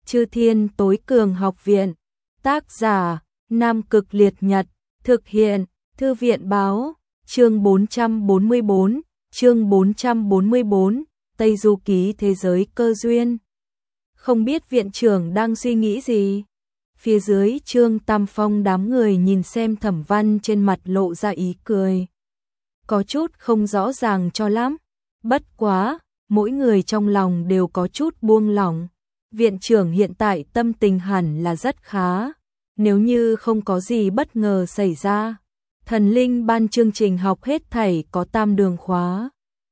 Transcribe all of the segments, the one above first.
Chư Thiên Tối Cường Học Viện. Tác giả: Nam Cực Liệt Nhật. Thực hiện: Thư viện báo. Chương 444, Tây Du Ký Thế Giới Cơ Duyên. Không biết viện trưởng đang suy nghĩ gì? Phía dưới Trương Tam Phong đám người nhìn xem Thẩm Văn trên mặt lộ ra ý cười. Có chút không rõ ràng cho lắm. Bất quá, mỗi người trong lòng đều có chút buông lỏng. Viện trưởng hiện tại tâm tình hẳn là rất khá. Nếu như không có gì bất ngờ xảy ra, Thần Linh Ban chương trình học hết thảy có 3 đường khóa.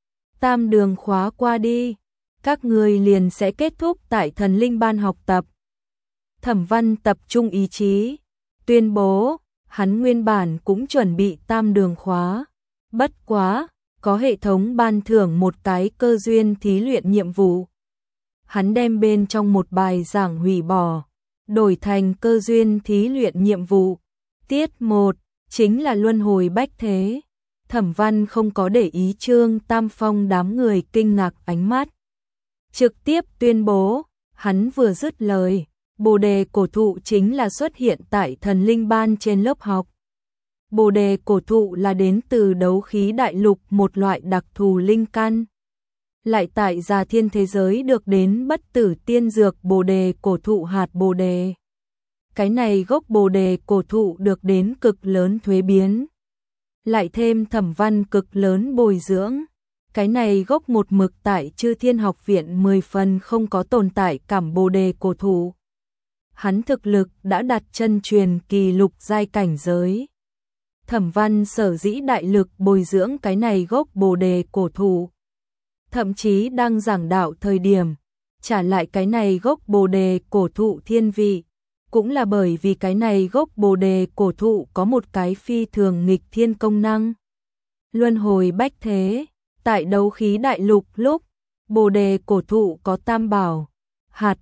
3 đường khóa qua đi, các người liền sẽ kết thúc tại Thần Linh Ban học tập. Thẩm Văn tập trung ý chí, tuyên bố, hắn nguyên bản cũng chuẩn bị 3 đường khóa. Bất quá, có hệ thống ban thưởng một cái cơ duyên thí luyện nhiệm vụ. Hắn đem bên trong một bài giảng hủy bỏ, đổi thành cơ duyên thí luyện nhiệm vụ. Tiết 1, chính là luân hồi bách thế. Thẩm Văn không có để ý Trương Tam Phong đám người kinh ngạc ánh mắt. Trực tiếp tuyên bố, hắn vừa dứt lời, Bồ đề cổ thụ chính là xuất hiện tại Thần Linh Ban trên lớp học. Bồ đề cổ thụ là đến từ đấu khí đại lục, một loại đặc thù linh căn. Lại tại Già Thiên thế giới được đến bất tử tiên dược bồ đề cổ thụ hạt bồ đề. Cái này gốc bồ đề cổ thụ được đến cực lớn thuế biến. Lại thêm Thẩm Văn cực lớn bồi dưỡng. Cái này gốc một mực tại Chư Thiên Học Viện 10 phần không có tồn tại cảm bồ đề cổ thụ. Hắn thực lực đã đặt chân truyền kỳ lục giai cảnh giới. Thẩm Văn sở dĩ đại lực bồi dưỡng cái này gốc bồ đề cổ thụ. Thậm chí đang giảng đạo thời điểm, trả lại cái này gốc bồ đề cổ thụ thiên vị. Cũng là bởi vì cái này gốc bồ đề cổ thụ có một cái phi thường nghịch thiên công năng. Luân hồi bách thế, tại đấu khí đại lục lúc, bồ đề cổ thụ có 3 bảo, hạt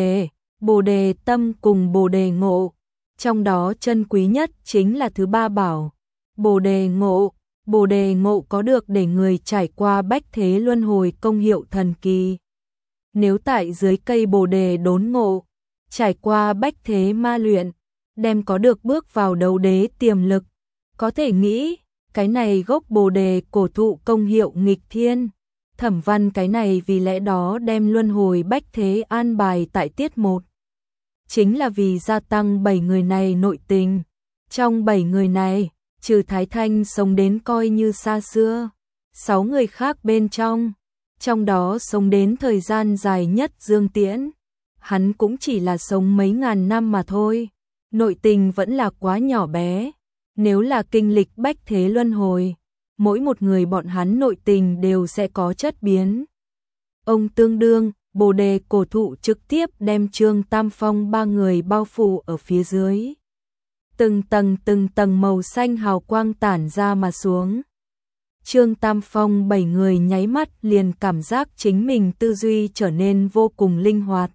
bồ đề tâm cùng bồ đề ngộ. Trong đó chân quý nhất chính là thứ 3 bảo, bồ đề ngộ. Bồ đề ngộ có được để người trải qua bách thế luân hồi công hiệu thần kỳ. Nếu tại dưới cây bồ đề đốn ngộ, trải qua bách thế ma luyện, đem có được bước vào đấu đế tiềm lực. Có thể nghĩ, cái này gốc bồ đề cổ thụ công hiệu nghịch thiên. Thẩm Văn cái này vì lẽ đó đem luân hồi bách thế an bài tại tiết 1. Chính là vì gia tăng 7 người này nội tình. Trong 7 người này, trừ Thái Thanh sống đến coi như xa xưa, 6 người khác bên trong đó sống đến thời gian dài nhất Dương Tiễn. Hắn cũng chỉ là sống mấy ngàn năm mà thôi, nội tình vẫn là quá nhỏ bé. Nếu là kinh lịch bách thế luân hồi, mỗi một người bọn hắn nội tình đều sẽ có chất biến. Ông tương đương, bồ đề cổ thụ trực tiếp đem Trương Tam Phong 3 người bao phủ ở phía dưới. Từng tầng màu xanh hào quang tản ra mà xuống. Trương Tam Phong 7 người nháy mắt liền cảm giác chính mình tư duy trở nên vô cùng linh hoạt.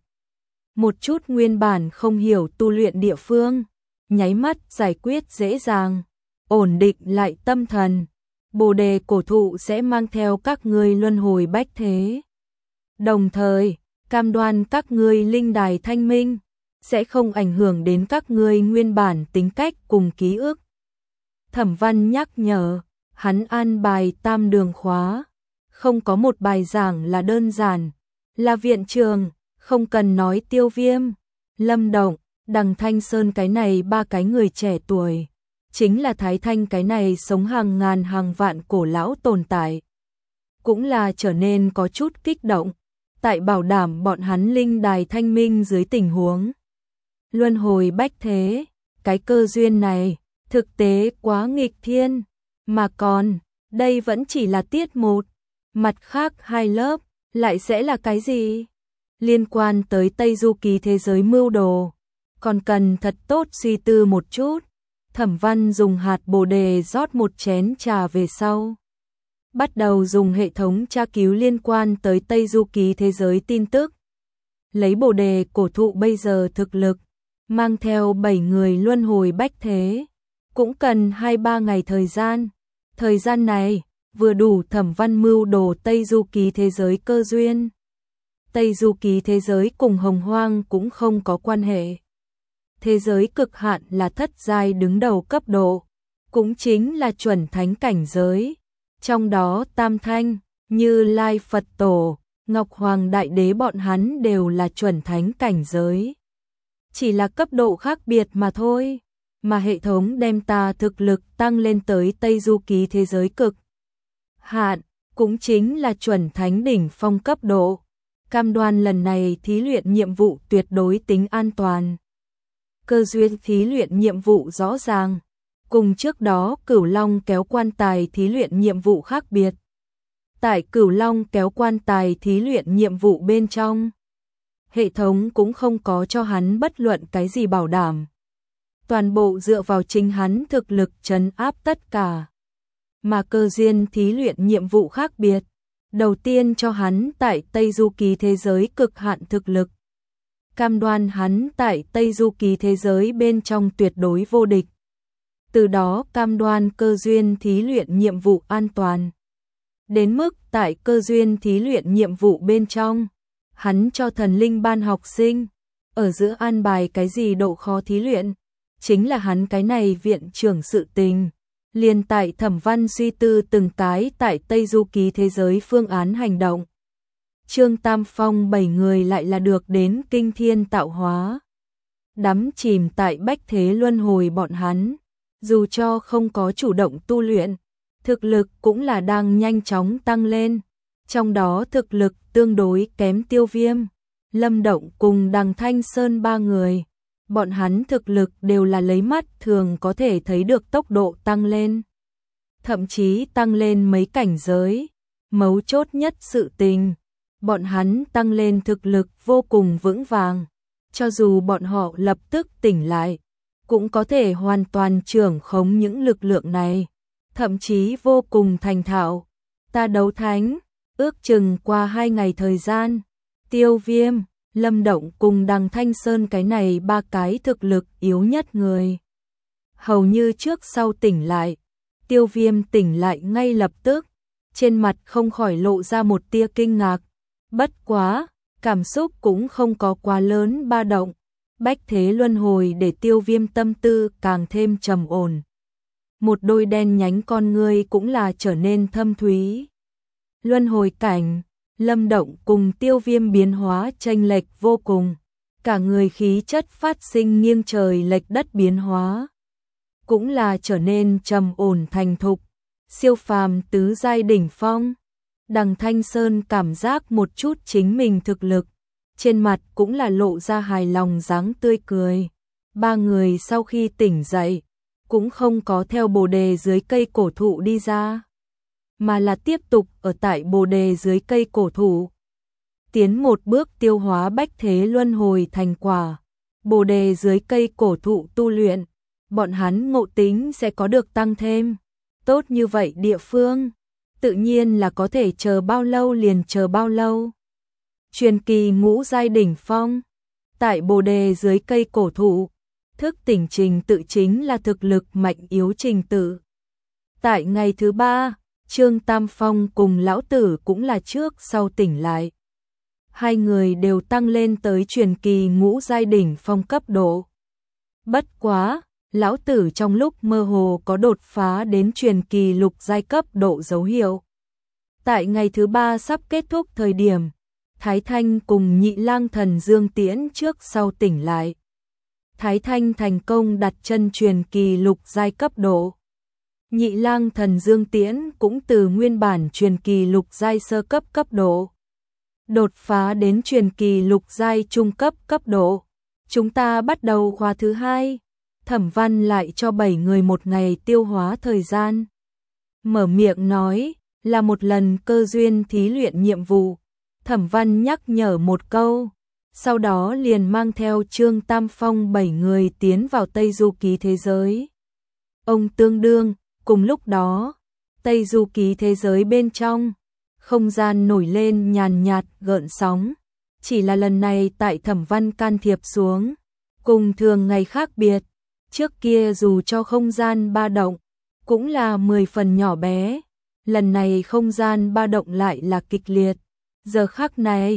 Một chút nguyên bản không hiểu tu luyện địa phương, nháy mắt giải quyết dễ dàng, ổn định lại tâm thần. Bồ đề cổ thụ sẽ mang theo các ngươi luân hồi bách thế. Đồng thời, cam đoan các ngươi linh đài thanh minh, sẽ không ảnh hưởng đến các ngươi nguyên bản tính cách cùng ký ức. Thẩm Văn nhắc nhở, hắn an bài 3 đường khóa, không có một bài giảng là đơn giản, là viện trường, không cần nói Tiêu Viêm, Lâm Động, Đằng Thanh Sơn cái này 3 cái người trẻ tuổi, chính là Thái Thanh cái này sống hàng ngàn hàng vạn cổ lão tồn tại. Cũng là trở nên có chút kích động, tại bảo đảm bọn hắn linh đài thanh minh dưới tình huống. Luân hồi bách thế, cái cơ duyên này, thực tế quá nghịch thiên, mà còn, đây vẫn chỉ là tiết 1, mặt khác 2 lớp, lại sẽ là cái gì? Liên quan tới Tây Du Ký thế giới mưu đồ, còn cần thật tốt suy tư một chút. Thẩm Văn dùng hạt bồ đề rót một chén trà về sau. Bắt đầu dùng hệ thống tra cứu liên quan tới Tây Du Ký thế giới tin tức. Lấy bồ đề cổ thụ bây giờ thực lực, mang theo 7 người luân hồi bách thế, cũng cần 2-3 ngày thời gian. Thời gian này, vừa đủ Thẩm Văn mưu đồ Tây Du Ký thế giới cơ duyên. Tây Du Ký thế giới cùng Hồng Hoang cũng không có quan hệ. Thế giới cực hạn là thất giai đứng đầu cấp độ, cũng chính là chuẩn thánh cảnh giới. Trong đó Tam Thanh, Như Lai Phật Tổ, Ngọc Hoàng Đại Đế bọn hắn đều là chuẩn thánh cảnh giới. Chỉ là cấp độ khác biệt mà thôi, mà hệ thống đem ta thực lực tăng lên tới Tây Du Ký thế giới cực hạn, cũng chính là chuẩn thánh đỉnh phong cấp độ. Cam đoan lần này thí luyện nhiệm vụ tuyệt đối tính an toàn. Cơ duyên thí luyện nhiệm vụ rõ ràng, cùng trước đó Cửu Long kéo quan tài thí luyện nhiệm vụ khác biệt. Tại Cửu Long kéo quan tài thí luyện nhiệm vụ bên trong, hệ thống cũng không có cho hắn bất luận cái gì bảo đảm. Toàn bộ dựa vào chính hắn thực lực trấn áp tất cả. Mà cơ duyên thí luyện nhiệm vụ khác biệt. Đầu tiên cho hắn tại Tây Du Ký thế giới cực hạn thực lực. Cam đoan hắn tại Tây Du Ký thế giới bên trong tuyệt đối vô địch. Từ đó cam đoan cơ duyên thí luyện nhiệm vụ an toàn. Đến mức tại cơ duyên thí luyện nhiệm vụ bên trong, hắn cho thần linh ban học sinh, ở giữa an bài cái gì độ khó thí luyện, chính là hắn cái này viện trưởng sự tình. Liên tại Thẩm Văn suy tư từng cái tại Tây Du Ký thế giới phương án hành động. Trương Tam Phong 7 người lại là được đến kinh thiên tạo hóa. Đắm chìm tại bách thế luân hồi bọn hắn, dù cho không có chủ động tu luyện, thực lực cũng là đang nhanh chóng tăng lên. Trong đó thực lực tương đối kém Tiêu Viêm, Lâm Động cùng Đằng Thanh Sơn 3 người. Bọn hắn thực lực đều là lấy mắt thường có thể thấy được tốc độ tăng lên. Thậm chí tăng lên mấy cảnh giới. Mấu chốt nhất sự tình, bọn hắn tăng lên thực lực vô cùng vững vàng. Cho dù bọn họ lập tức tỉnh lại, cũng có thể hoàn toàn trưởng khống những lực lượng này. Thậm chí vô cùng thành thạo. Ta đấu thánh, ước chừng qua 2 ngày thời gian, Tiêu Viêm, Lâm Động cùng Đằng Thanh Sơn cái này 3 cái thực lực yếu nhất người. Hầu như trước sau tỉnh lại, Tiêu Viêm tỉnh lại ngay lập tức, trên mặt không khỏi lộ ra một tia kinh ngạc. Bất quá, cảm xúc cũng không có quá lớn ba động. Bách thế luân hồi để Tiêu Viêm tâm tư càng thêm trầm ổn. Một đôi đen nhánh con ngươi cũng là trở nên thâm thúy. Luân hồi cảnh, Lâm Động cùng Tiêu Viêm biến hóa chênh lệch vô cùng, cả người khí chất phát sinh nghiêng trời lệch đất biến hóa, cũng là trở nên trầm ổn thành thục, siêu phàm tứ giai đỉnh phong. Đằng Thanh Sơn cảm giác một chút chính mình thực lực, trên mặt cũng là lộ ra hài lòng dáng tươi cười. 3 người sau khi tỉnh dậy, cũng không có theo bồ đề dưới cây cổ thụ đi ra, mà là tiếp tục ở tại bồ đề dưới cây cổ thụ. Tiến một bước tiêu hóa bách thế luân hồi thành quả. Bồ đề dưới cây cổ thụ tu luyện, bọn hắn ngộ tính sẽ có được tăng thêm. Tốt như vậy địa phương, tự nhiên là có thể chờ bao lâu liền chờ bao lâu. Truyền kỳ ngũ giai đỉnh phong, tại bồ đề dưới cây cổ thụ, thức tỉnh trình tự chính là thực lực mạnh yếu trình tự. Tại ngày thứ 3, Trương Tam Phong cùng lão tử cũng là trước sau tỉnh lại. 2 người đều tăng lên tới truyền kỳ ngũ giai đỉnh phong cấp độ. Bất quá, lão tử trong lúc mơ hồ có đột phá đến truyền kỳ lục giai cấp độ dấu hiệu. Tại ngày thứ 3 sắp kết thúc thời điểm, Thái Thanh cùng Nhị Lang Thần Dương Tiễn trước sau tỉnh lại. Thái Thanh thành công đặt chân truyền kỳ lục giai cấp độ. Nhị Lang Thần Dương Tiễn cũng từ nguyên bản truyền kỳ lục giai sơ cấp cấp độ đột phá đến truyền kỳ lục giai trung cấp cấp độ. Chúng ta bắt đầu khóa thứ 2. Thẩm Văn lại cho 7 người một ngày tiêu hóa thời gian. Mở miệng nói là một lần cơ duyên thí luyện nhiệm vụ. Thẩm Văn nhắc nhở một câu, sau đó liền mang theo Trương Tam Phong 7 người tiến vào Tây Du Ký thế giới. Ông tương đương, cùng lúc đó, Tây Du Ký thế giới bên trong, không gian nổi lên nhàn nhạt gợn sóng. Chỉ là lần này tại Thẩm Văn can thiệp xuống, cùng thường ngày khác biệt. Trước kia dù cho không gian ba động, cũng là 10 phần nhỏ bé. Lần này không gian ba động lại là kịch liệt. Giờ khắc này,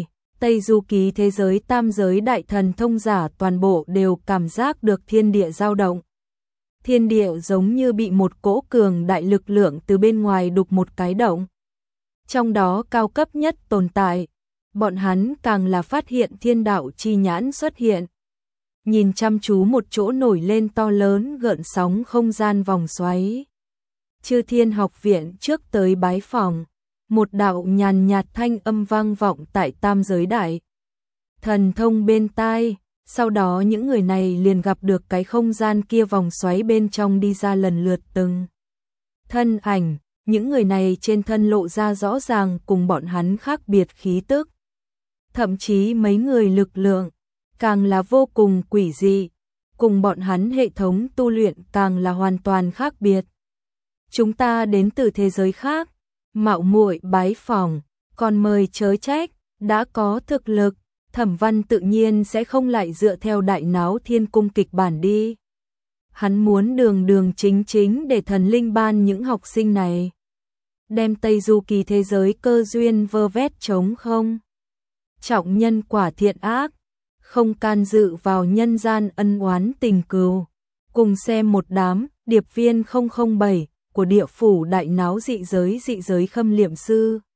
Tây Du Ký thế giới tam giới đại thần thông giả toàn bộ đều cảm giác được thiên địa dao động. Thiên địa giống như bị một cỗ cường đại lực lượng từ bên ngoài đục một cái động. Trong đó cao cấp nhất tồn tại, bọn hắn càng là phát hiện thiên đạo chi nhãn xuất hiện. Nhìn chăm chú một chỗ nổi lên to lớn gợn sóng không gian vòng xoáy. Chư Thiên Học Viện trước tới bái phỏng, một đạo nhàn nhạt thanh âm vang vọng tại tam giới đại thần thông bên tai, sau đó những người này liền gặp được cái không gian kia vòng xoáy bên trong đi ra lần lượt từng thân ảnh, những người này trên thân lộ ra rõ ràng cùng bọn hắn khác biệt khí tức. Thậm chí mấy người lực lượng càng là vô cùng quỷ dị, cùng bọn hắn hệ thống tu luyện càng là hoàn toàn khác biệt. Chúng ta đến từ thế giới khác, mạo muội bái phỏng, còn mời chớ trách, đã có thực lực, Thẩm Văn tự nhiên sẽ không lại dựa theo đại náo thiên cung kịch bản đi. Hắn muốn đường đường chính chính để thần linh ban những học sinh này đem Tây Du Ký thế giới cơ duyên vơ vét trống không. Trọng nhân quả thiện ác, không can dự vào nhân gian ân oán tình cừu. Cùng xem một đám điệp viên 007 của địa phủ đại náo dị giới khâm liệm sư.